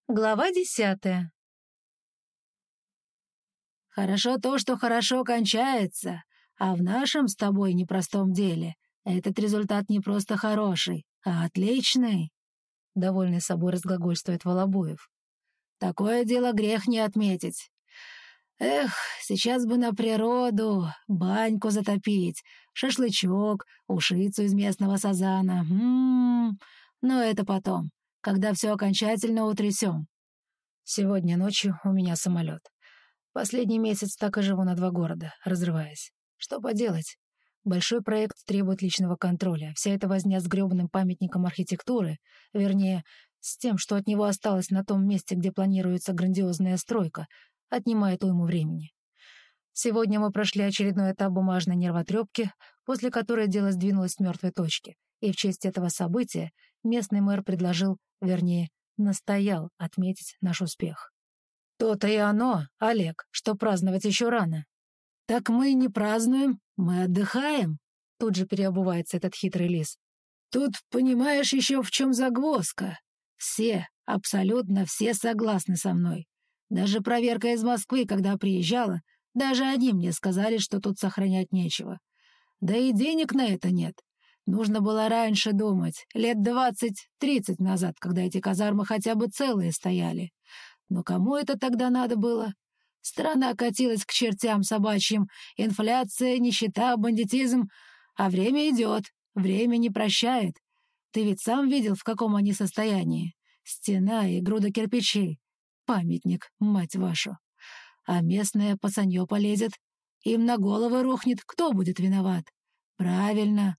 Глава 10. Хорошо то, что хорошо кончается, а в нашем с тобой непростом деле этот результат не просто хороший, а отличный. Довольный собой разглагольствует Волобуев. Такое дело грех не отметить. Эх, сейчас бы на природу, баньку затопить, шашлычок, ушицу из местного сазана. Но это потом, когда все окончательно утрясем. Сегодня ночью у меня самолет. Последний месяц так и живу на 2 города, разрываясь. Что поделать? Большой проект требует личного контроля. Вся эта возня с грёбаным памятником архитектуры, вернее, с тем, что от него осталось на том месте, где планируется грандиозная стройка, отнимает уйму времени. Сегодня мы прошли очередной этап бумажной нервотрепки, после которой дело сдвинулось с мертвой точки, и в честь этого события местный мэр предложил, вернее, настоял отметить наш успех. То-то и оно, Олег, что праздновать еще рано. Так мы не празднуем, мы отдыхаем. Тут же переобувается этот хитрый лис. Тут, понимаешь, еще в чем загвоздка. Все, абсолютно все согласны со мной. Даже проверка из Москвы, когда приезжала, даже они мне сказали, что тут сохранять нечего. Да и денег на это нет. Нужно было раньше думать, лет 20-30 назад, когда эти казармы хотя бы целые стояли. Но кому это тогда надо было? Страна катилась к чертям собачьим. Инфляция, нищета, бандитизм. А время идет, время не прощает. Ты ведь сам видел, в каком они состоянии. Стена и груда кирпичей. Памятник, мать вашу. А местное пацанье полезет. Им на головы рухнет. Кто будет виноват? Правильно.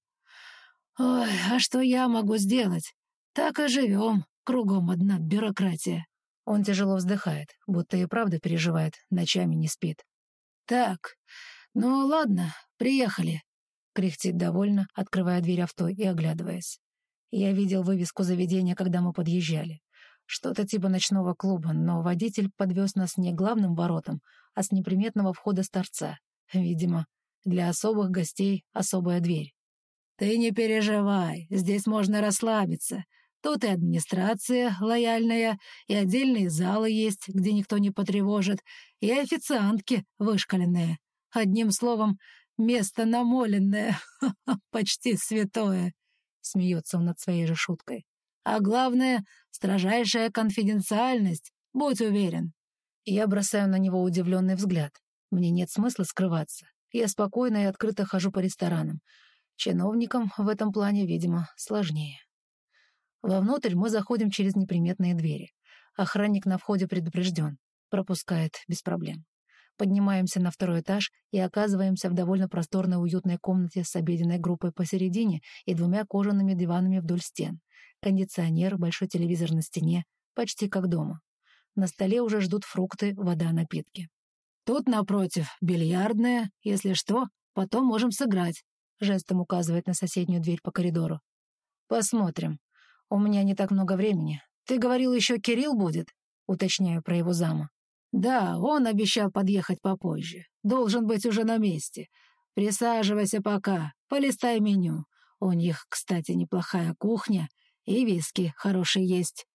Ой, а что я могу сделать? Так и живем. Кругом одна бюрократия. Он тяжело вздыхает, будто и правда переживает, ночами не спит. «Так, ну ладно, приехали», — кряхтит довольно, открывая дверь авто и оглядываясь. Я видел вывеску заведения, когда мы подъезжали. Что-то типа ночного клуба, но водитель подвез нас не главным воротам, а с неприметного входа с торца. Видимо, для особых гостей особая дверь. «Ты не переживай, здесь можно расслабиться. Тут и администрация лояльная, и отдельные залы есть, где никто не потревожит, и официантки вышкаленные. Одним словом, место намоленное, почти святое», — смеется он над своей же шуткой. «А главное, строжайшая конфиденциальность, будь уверен». Я бросаю на него удивленный взгляд. Мне нет смысла скрываться. Я спокойно и открыто хожу по ресторанам. Чиновникам в этом плане, видимо, сложнее. Вовнутрь мы заходим через неприметные двери. Охранник на входе предупрежден. Пропускает без проблем. Поднимаемся на 2-й этаж и оказываемся в довольно просторной уютной комнате с обеденной группой посередине и 2 кожаными диванами вдоль стен. Кондиционер, большой телевизор на стене, почти как дома. На столе уже ждут фрукты, вода, напитки. «Тут напротив бильярдная, если что, потом можем сыграть», — жестом указывает на соседнюю дверь по коридору. «Посмотрим. У меня не так много времени. Ты говорил, еще Кирилл будет?» Уточняю про его зама. «Да, он обещал подъехать попозже. Должен быть уже на месте. Присаживайся пока, полистай меню. У них, кстати, неплохая кухня, и виски хорошие есть».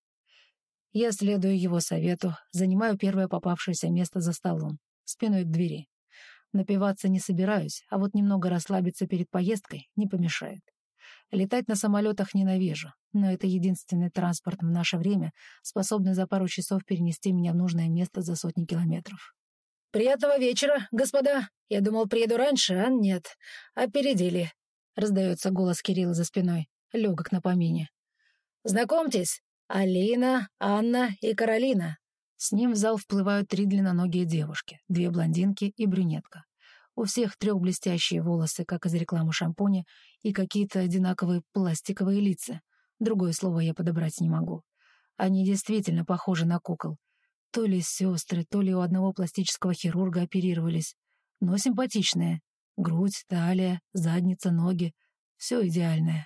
Я следую его совету, занимаю первое попавшееся место за столом, спиной к двери. Напиваться не собираюсь, а вот немного расслабиться перед поездкой не помешает. Летать на самолетах ненавижу, но это единственный транспорт в наше время, способный за пару часов перенести меня в нужное место за сотни километров. «Приятного вечера, господа! Я думал, приеду раньше, а нет. Опередили!» — раздается голос Кирилла за спиной, легок на помине. «Знакомьтесь, Алина, Анна и Каролина». С ним в зал вплывают 3 длинноногие девушки, 2 блондинки и брюнетка. У всех 3 блестящие волосы, как из рекламы шампуня, и какие-то одинаковые пластиковые лица. Другое слово я подобрать не могу. Они действительно похожи на кукол. То ли сестры, то ли у одного пластического хирурга оперировались. Но симпатичные. Грудь, талия, задница, ноги. Все идеальное.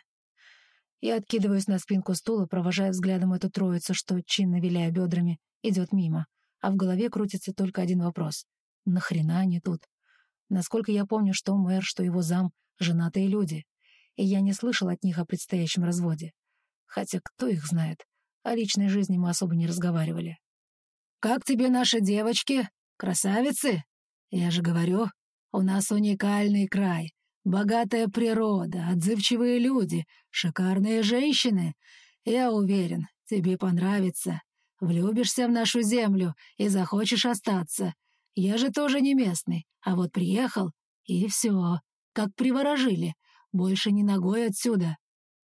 Я откидываюсь на спинку стула, провожая взглядом эту троицу, что, чинно виляя бедрами, идет мимо. А в голове крутится только один вопрос. Нахрена они тут? Насколько я помню, что мэр, что его зам — женатые люди. И я не слышал от них о предстоящем разводе. Хотя кто их знает? О личной жизни мы особо не разговаривали. «Как тебе наши девочки? Красавицы? Я же говорю, у нас уникальный край, богатая природа, отзывчивые люди, шикарные женщины. Я уверен, тебе понравится. Влюбишься в нашу землю и захочешь остаться. Я же тоже не местный, а вот приехал, и все, как приворожили. Больше ни ногой отсюда».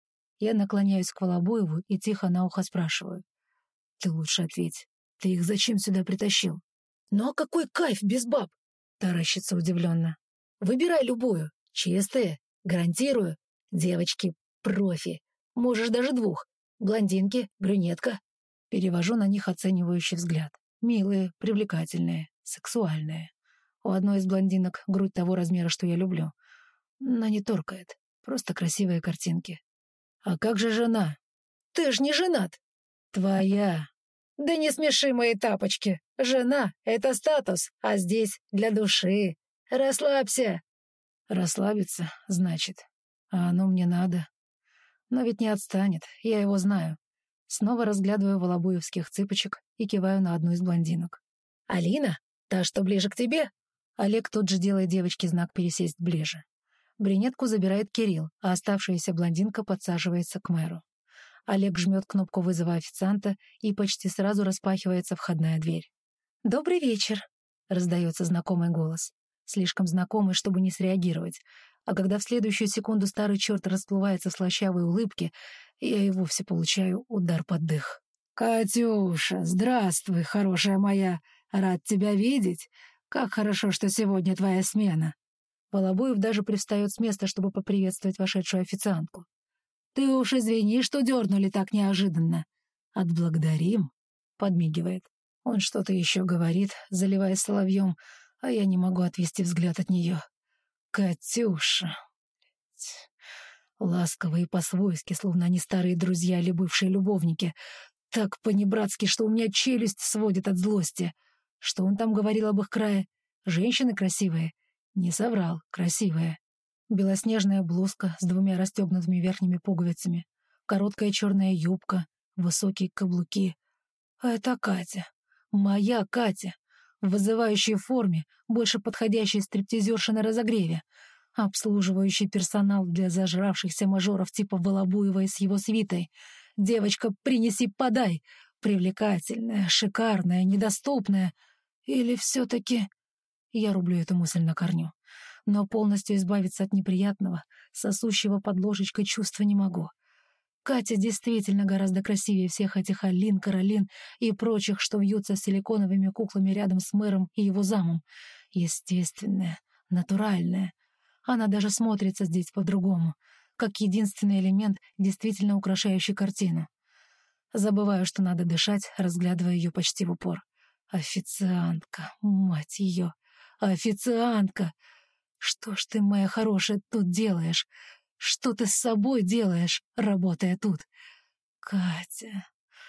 Я наклоняюсь к Волобуеву и тихо на ухо спрашиваю. «Ты лучше ответь, ты их зачем сюда притащил?» «Ну а какой кайф без баб?» — таращится удивленно. «Выбирай любую. Чистые, гарантирую. Девочки — профи. Можешь даже двух. Блондинки, брюнетка». Перевожу на них оценивающий взгляд. Милые, привлекательные, сексуальные. У одной из блондинок грудь того размера, что я люблю. Но не торкает. Просто красивые картинки. «А как же жена?» «Ты ж не женат!» «Твоя!» «Да не смеши мои тапочки! Жена — это статус, а здесь для души. Расслабься!» «Расслабиться, значит. А оно мне надо. Но ведь не отстанет, я его знаю». Снова разглядываю волобуевских цыпочек и киваю на одну из блондинок. «Алина? Та, что ближе к тебе?» Олег тут же делает девочке знак пересесть ближе. Брюнетку забирает Кирилл, а оставшаяся блондинка подсаживается к мэру. Олег жмет кнопку вызова официанта, и почти сразу распахивается входная дверь. «Добрый вечер», — раздается знакомый голос. Слишком знакомый, чтобы не среагировать. А когда в следующую секунду старый черт расплывается в слащавой улыбке, я и вовсе получаю удар под дых. «Катюша, здравствуй, хорошая моя. Рад тебя видеть. Как хорошо, что сегодня твоя смена». Волобуев даже привстает с места, чтобы поприветствовать вошедшую официантку. «Ты уж извини, что дернули так неожиданно. Отблагодарим», — подмигивает. Он что-то еще говорит, заливаясь соловьем, а я не могу отвести взгляд от нее. «Катюша!» Ласково и по-свойски, словно они старые друзья или бывшие любовники. Так по-небратски, что у меня челюсть сводит от злости. Что он там говорил об их крае? Женщины красивые? Не соврал, красивые. Белоснежная блузка с двумя расстегнутыми верхними пуговицами, короткая черная юбка, высокие каблуки. А это Катя. Моя Катя. В вызывающей форме, больше подходящей стриптизерши на разогреве. Обслуживающий персонал для зажравшихся мажоров типа Волобуева и с его свитой. Девочка, принеси, подай. Привлекательная, шикарная, недоступная. Или все-таки... Я рублю эту мысль на корню. Но полностью избавиться от неприятного, сосущего под ложечкой чувства не могу. Катя действительно гораздо красивее всех этих Алин, Каролин и прочих, что вьются силиконовыми куклами рядом с мэром и его замом. Естественная, натуральная. Она даже смотрится здесь по-другому, как единственный элемент, действительно украшающий картину. Забываю, что надо дышать, разглядывая ее почти в упор. Официантка, мать ее, официантка! Что ж ты, моя хорошая, тут делаешь? Что ты с собой делаешь, работая тут? Катя,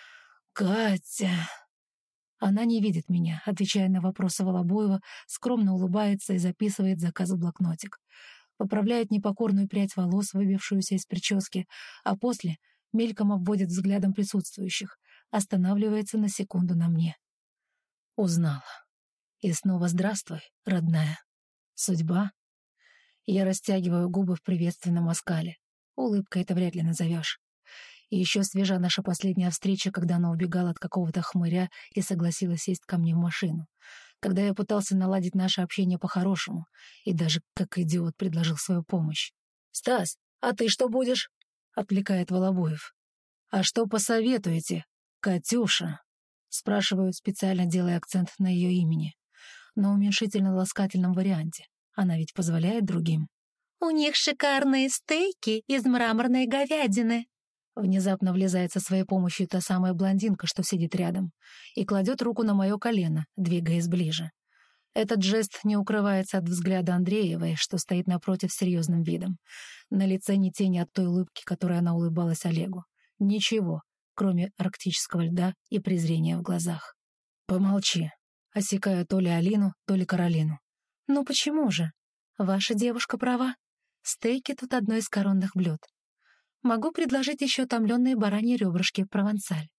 Катя... Она не видит меня, отвечая на вопросы Волобуева, скромно улыбается и записывает заказ в блокнотик. Поправляет непокорную прядь волос, выбившуюся из прически, а после мельком обводит взглядом присутствующих, останавливается на секунду на мне. Узнала. И снова здравствуй, родная. Судьба? Я растягиваю губы в приветственном оскале. Улыбкой это вряд ли назовешь. И еще свежа наша последняя встреча, когда она убегала от какого-то хмыря и согласилась сесть ко мне в машину. Когда я пытался наладить наше общение по-хорошему и даже как идиот предложил свою помощь. «Стас, а ты что будешь?» — отвлекает Волобуев. «А что посоветуете, Катюша?» — спрашиваю, специально делая акцент на ее имени. На уменьшительно-ласкательном варианте. Она ведь позволяет другим. «У них шикарные стейки из мраморной говядины». Внезапно влезает со своей помощью та самая блондинка, что сидит рядом, и кладет руку на мое колено, двигаясь ближе. Этот жест не укрывается от взгляда Андреевой, что стоит напротив с серьезным видом. На лице ни тени от той улыбки, которой она улыбалась Олегу. Ничего, кроме арктического льда и презрения в глазах. «Помолчи», — осекаю то ли Алину, то ли Каролину. «Ну почему же? Ваша девушка права. Стейки тут одно из коронных блюд. Могу предложить еще томленные бараньи ребрышки провансаль.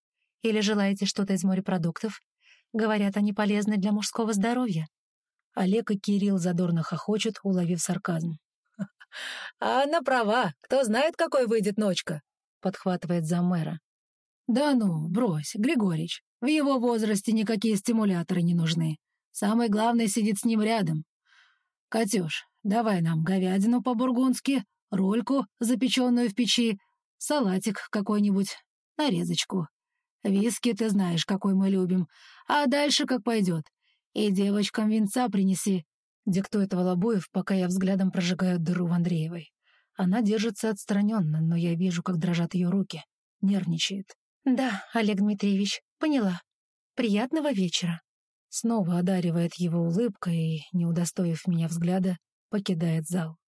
Или желаете что-то из морепродуктов? Говорят, они полезны для мужского здоровья». Олег и Кирилл задорно хохочут, уловив сарказм. «А она права. Кто знает, какой выйдет ночка», — подхватывает замэра. «Да ну, брось, Григорич. В его возрасте никакие стимуляторы не нужны. Самый главный сидит с ним рядом. Катюш, давай нам говядину по-бургундски, рольку, запеченную в печи, салатик какой-нибудь, нарезочку. Виски ты знаешь, какой мы любим. А дальше как пойдет. И девочкам винца принеси». Диктует Волобуев, пока я взглядом прожигаю дыру в Андреевой. Она держится отстраненно, но я вижу, как дрожат ее руки. Нервничает. «Да, Олег Дмитриевич, поняла. Приятного вечера». Снова одаривает его улыбкой и, не удостоив меня взгляда, покидает зал.